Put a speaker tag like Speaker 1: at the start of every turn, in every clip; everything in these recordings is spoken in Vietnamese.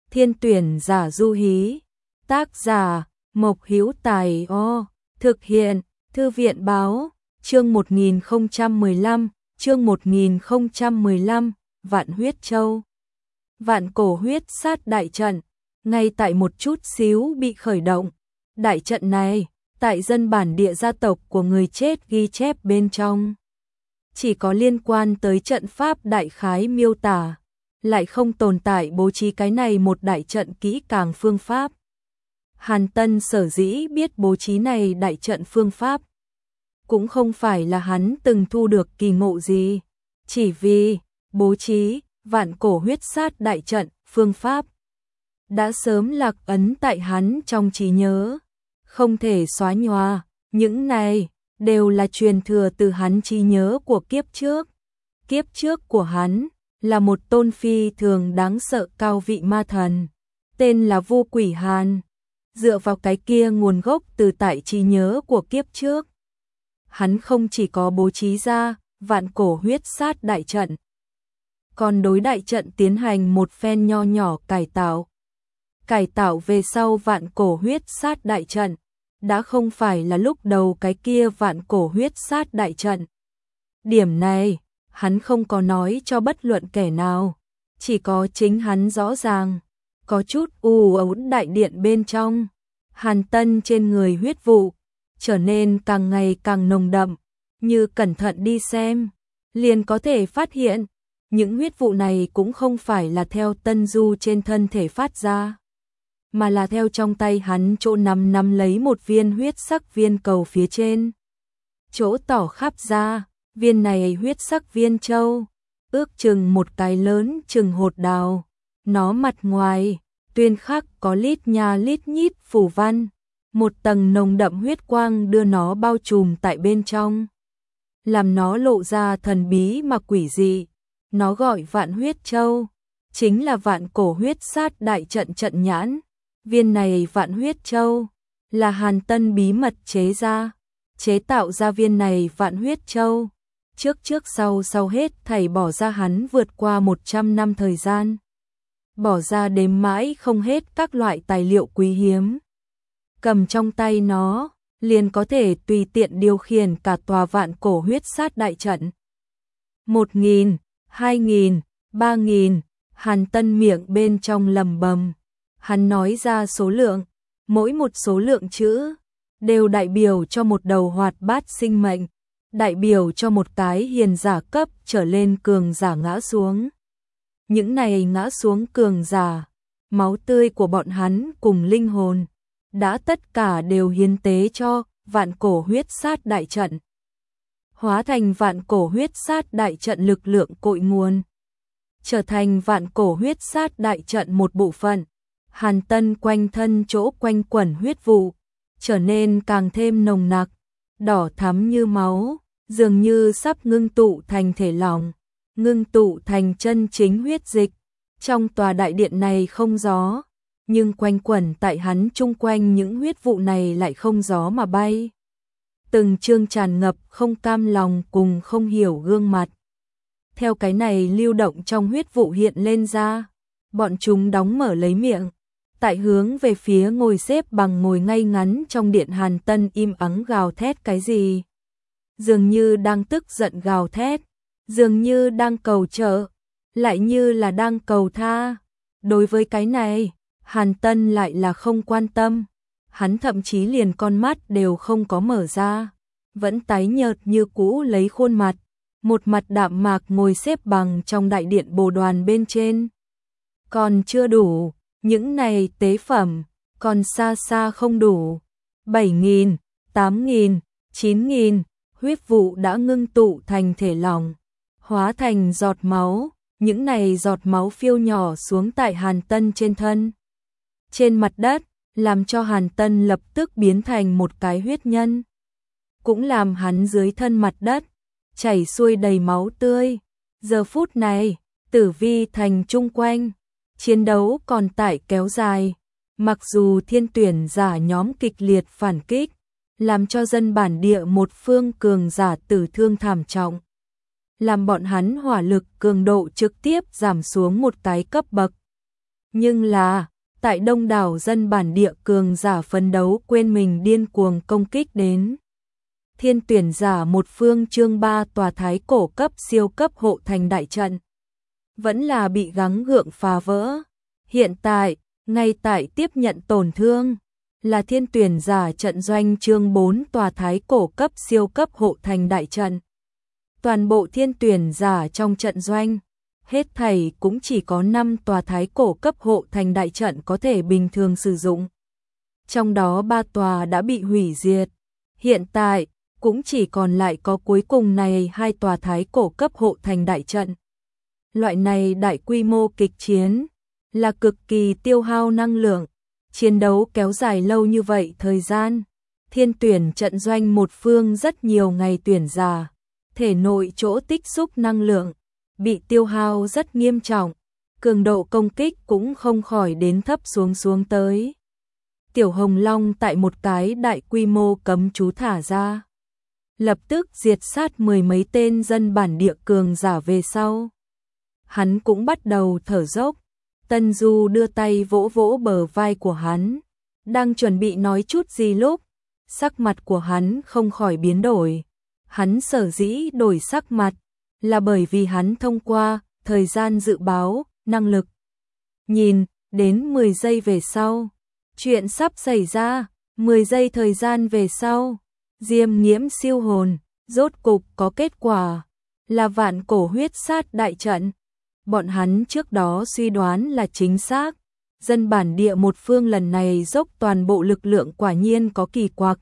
Speaker 1: Thiên tuyển giả du hí. Tác giả Mộc Hữu Tài. Thực hiện Thư viện báo. Chương 1015, Vạn Huyết Châu. Vạn cổ huyết sát đại trận, ngay tại một chút xíu bị khởi động. Đại trận này, tại dân bản địa gia tộc của người chết ghi chép bên trong. Chỉ có liên quan tới trận pháp đại khái miêu tả, lại không tồn tại bố trí cái này một đại trận kỹ càng phương pháp. Hàn Tân sở dĩ biết bố trí này đại trận phương pháp, cũng không phải là hắn từng thu được kỳ ngộ gì, chỉ vì bố trí vạn cổ huyết sát đại trận phương pháp đã sớm lạc ấn tại hắn trong trí nhớ, không thể xóa nhòa. Những này đều là truyền thừa từ hắn trí nhớ của kiếp trước. Kiếp trước của hắn là một tôn phi thường đáng sợ cao vị ma thần, tên là Vu Quỷ Hàn. Dựa vào cái kia nguồn gốc từ tại trí nhớ của kiếp trước, hắn không chỉ có bố trí ra vạn cổ huyết sát đại trận, còn đối đại trận tiến hành một phen nho nhỏ cải tạo. Cải tạo về sau vạn cổ huyết sát đại trận đã không phải là lúc đầu cái kia vạn cổ huyết sát đại trận. Điểm này, hắn không có nói cho bất luận kẻ nào, chỉ có chính hắn rõ ràng. Có chút u ấu đại điện bên trong, Hàn Tân trên người huyết vụ trở nên càng ngày càng nồng đậm, như cẩn thận đi xem, liền có thể phát hiện, những huyết vụ này cũng không phải là theo Tân Du trên thân thể phát ra, mà là theo trong tay hắn chỗ nắm lấy một viên huyết sắc viên cầu phía trên. Chỗ tỏ khắp ra, viên này huyết sắc viên châu, ước chừng một cái lớn chừng hột đào. Nó mặt ngoài, tuyên khắc có lít nha lít nhít phù văn, một tầng nồng đậm huyết quang đưa nó bao trùm tại bên trong, làm nó lộ ra thần bí mà quỷ dị. Nó gọi Vạn Huyết Châu, chính là vạn cổ huyết sát đại trận trận nhãn. Viên này Vạn Huyết Châu là Hàn Tân bí mật chế tạo ra viên này Vạn Huyết Châu. Trước sau hết thảy bỏ ra hắn vượt qua 100 năm thời gian, bỏ ra đếm mãi không hết các loại tài liệu quý hiếm. Cầm trong tay nó, liền có thể tùy tiện điều khiển cả tòa vạn cổ huyết sát đại trận. 1.000, 2.000, 3.000, Hàn Tân miệng bên trong lầm bầm. Hắn nói ra số lượng, mỗi một số lượng chữ đều đại biểu cho một đầu hoạt bát sinh mệnh, đại biểu cho một cái hiền giả cấp trở lên cường giả ngã xuống. Những này ngã xuống cường giả, máu tươi của bọn hắn cùng linh hồn đã tất cả đều hiến tế cho vạn cổ huyết sát đại trận, hóa thành vạn cổ huyết sát đại trận lực lượng cội nguồn, trở thành vạn cổ huyết sát đại trận một bộ phận. Hàn Tân quanh thân chỗ quanh quẩn huyết vụ trở nên càng thêm nồng nặc, đỏ thắm như máu, dường như sắp ngưng tụ thành thể lỏng, ngưng tụ thành chân chính huyết dịch. Trong tòa đại điện này không gió, nhưng quanh quẩn tại hắn chung quanh những huyết vụ này lại không gió mà bay. Từng chương tràn ngập không cam lòng cùng không hiểu gương mặt, theo cái này lưu động trong huyết vụ hiện lên ra. Bọn chúng đóng mở lấy miệng, tại hướng về phía ngồi xếp bằng ngồi ngay ngắn trong điện Hàn Tân im ắng gào thét cái gì. Dường như đang tức giận gào thét, dường như đang cầu trợ, lại như là đang cầu tha. Đối với cái này, Hàn Tân lại là không quan tâm. Hắn thậm chí liền con mắt đều không có mở ra, vẫn tái nhợt như cũ lấy khuôn mặt, một mặt đạm mạc ngồi xếp bằng trong đại điện bồ đoàn bên trên. Còn chưa đủ, những này tế phẩm, còn xa xa không đủ. 7.000, 8.000, 9.000, huyết vụ đã ngưng tụ thành thể lỏng, hóa thành giọt máu. Những này giọt máu phiêu nhỏ xuống tại Hàn Tân trên thân, trên mặt đất, làm cho Hàn Tân lập tức biến thành một cái huyết nhân, cũng làm hắn dưới thân mặt đất chảy xuôi đầy máu tươi. Giờ phút này, Tử Vi thành chung quanh, chiến đấu còn tại kéo dài. Mặc dù thiên tuyển giả nhóm kịch liệt phản kích, làm cho dân bản địa một phương cường giả tử thương thảm trọng, làm bọn hắn hỏa lực cường độ trực tiếp giảm xuống một cái cấp bậc. Nhưng là, tại đông đảo dân bản địa cường giả phấn đấu quên mình điên cuồng công kích đến. Thiên tuyển giả một phương chương 3 tòa thái cổ cấp siêu cấp hộ thành đại trận. Vẫn là bị gắng gượng phá vỡ. Hiện tại, ngay tại tiếp nhận tổn thương, là thiên tuyển giả trận doanh chương 4 tòa thái cổ cấp siêu cấp hộ thành đại trận. Toàn bộ thiên tuyển giả trong trận doanh, hết thảy cũng chỉ có 5 tòa thái cổ cấp hộ thành đại trận có thể bình thường sử dụng. Trong đó 3 tòa đã bị hủy diệt. Hiện tại, cũng chỉ còn lại có cuối cùng này 2 tòa thái cổ cấp hộ thành đại trận. Loại này đại quy mô kịch chiến là cực kỳ tiêu hao năng lượng. Chiến đấu kéo dài lâu như vậy thời gian, thiên tuyển trận doanh một phương rất nhiều ngày tuyển giả, thể nội chỗ tích xúc năng lượng bị tiêu hao rất nghiêm trọng, cường độ công kích cũng không khỏi đến thấp xuống tới. Tiểu Hồng Long tại một cái đại quy mô cấm chú thả ra, lập tức diệt sát 10 mấy tên dân bản địa cường giả về sau. Hắn cũng bắt đầu thở dốc. Tân Du đưa tay vỗ vỗ bờ vai của hắn, đang chuẩn bị nói chút gì lúc, sắc mặt của hắn không khỏi biến đổi. Hắn sở dĩ đổi sắc mặt, là bởi vì hắn thông qua thời gian dự báo, năng lực. Nhìn, đến 10 giây về sau, chuyện sắp xảy ra, 10 giây thời gian về sau, Diêm Nghiễm siêu hồn, rốt cục có kết quả, là vạn cổ huyết sát đại trận. Bọn hắn trước đó suy đoán là chính xác, dân bản địa một phương lần này dốc toàn bộ lực lượng quả nhiên có kỳ quặc.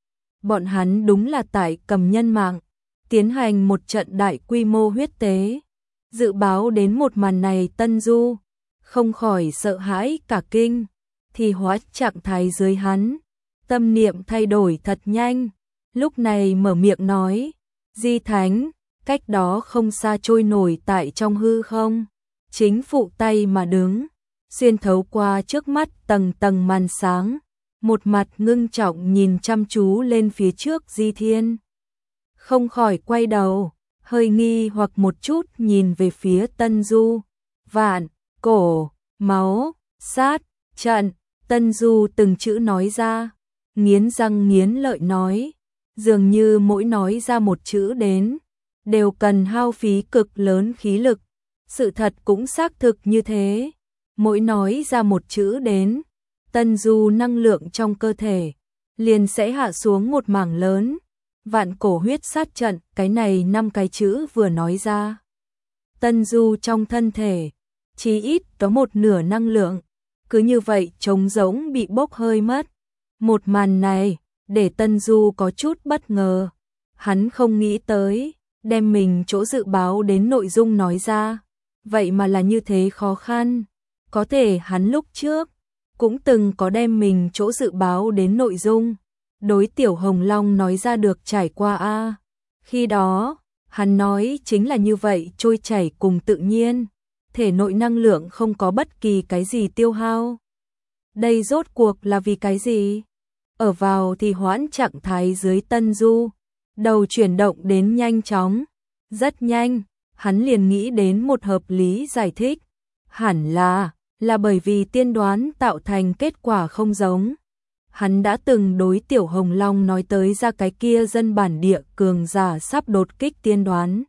Speaker 1: Bọn hắn đúng là tại cầm nhân mạng, tiến hành một trận đại quy mô huyết tế. Dự báo đến một màn này Tân Du không khỏi sợ hãi cả kinh, thì hóa trạng thái dưới hắn, tâm niệm thay đổi thật nhanh, lúc này mở miệng nói, Di Thánh, cách đó không xa trôi nổi tại trong hư không, chính phụ tay mà đứng, xuyên thấu qua trước mắt tầng tầng màn sáng, một mặt ngưng trọng nhìn chăm chú lên phía trước Di Thiên. Không khỏi quay đầu, hơi nghi hoặc một chút nhìn về phía Tân Du. Vạn, cổ, máu, sát, trận, Tân Du từng chữ nói ra, nghiến răng nghiến lợi nói, dường như mỗi nói ra một chữ đến, đều cần hao phí cực lớn khí lực. Sự thật cũng xác thực như thế, mỗi nói ra một chữ đến, Tân Du năng lượng trong cơ thể liền sẽ hạ xuống một mảng lớn. Vạn cổ huyết sát trận, cái này 5 cái chữ vừa nói ra, Tân Du trong thân thể chí ít có một nửa năng lượng, cứ như vậy trống rỗng bị bốc hơi mất. Một màn này để Tân Du có chút bất ngờ, hắn không nghĩ tới đem mình chỗ dự báo đến nội dung nói ra, vậy mà là như thế khó khăn. Có thể hắn lúc trước cũng từng có đem mình chỗ dự báo đến nội dung đối Tiểu Hồng Long nói ra được trải qua a. Khi đó, hắn nói chính là như vậy, trôi chảy cùng tự nhiên, thể nội năng lượng không có bất kỳ cái gì tiêu hao. Đây rốt cuộc là vì cái gì? Ở vào thì hoãn trạng thái dưới Tân Du, đầu chuyển động đến nhanh chóng, rất nhanh, hắn liền nghĩ đến một hợp lý giải thích, hẳn là bởi vì tiên đoán tạo thành kết quả không giống. Hắn đã từng đối Tiểu Hồng Long nói tới ra cái kia dân bản địa cường giả sắp đột kích tiên đoán.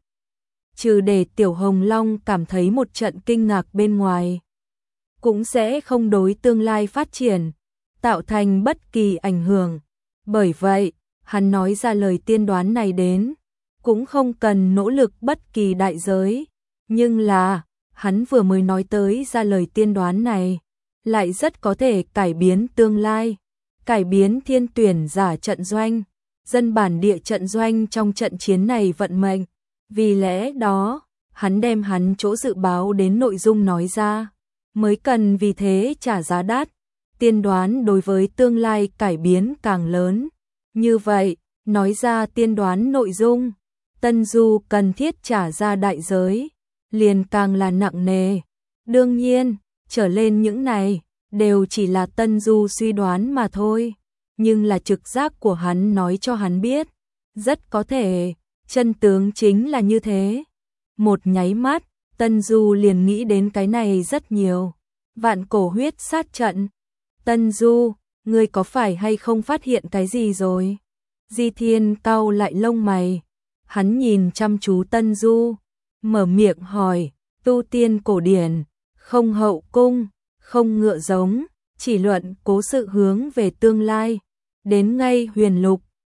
Speaker 1: Trừ để Tiểu Hồng Long cảm thấy một trận kinh ngạc bên ngoài, cũng sẽ không đối tương lai phát triển tạo thành bất kỳ ảnh hưởng. Bởi vậy, hắn nói ra lời tiên đoán này đến, cũng không cần nỗ lực bất kỳ đại giới. Nhưng là, hắn vừa mới nói tới ra lời tiên đoán này, lại rất có thể cải biến tương lai, cải biến thiên tuyển giả trận doanh, dân bản địa trận doanh trong trận chiến này vận mệnh. Vì lẽ đó, hắn đem hắn chỗ dự báo đến nội dung nói ra, mới cần vì thế trả giá đắt. Tiên đoán đối với tương lai cải biến càng lớn. Như vậy, nói ra tiên đoán nội dung, Tân Du cần thiết trả ra đại giới, liền càng là nặng nề. Đương nhiên, trở lên những này, đều chỉ là Tân Du suy đoán mà thôi. Nhưng là trực giác của hắn nói cho hắn biết, rất có thể, chân tướng chính là như thế. Một nháy mắt, Tân Du liền nghĩ đến cái này rất nhiều. Vạn cổ huyết sát trận. Tân Du, ngươi có phải hay không phát hiện cái gì rồi? Di Thiên cau lại lông mày. Hắn nhìn chăm chú Tân Du, mở miệng hỏi, tu tiên cổ điển, không hậu cung, không ngựa giống, chỉ luận cố sự hướng về tương lai. Đến ngay huyền lục,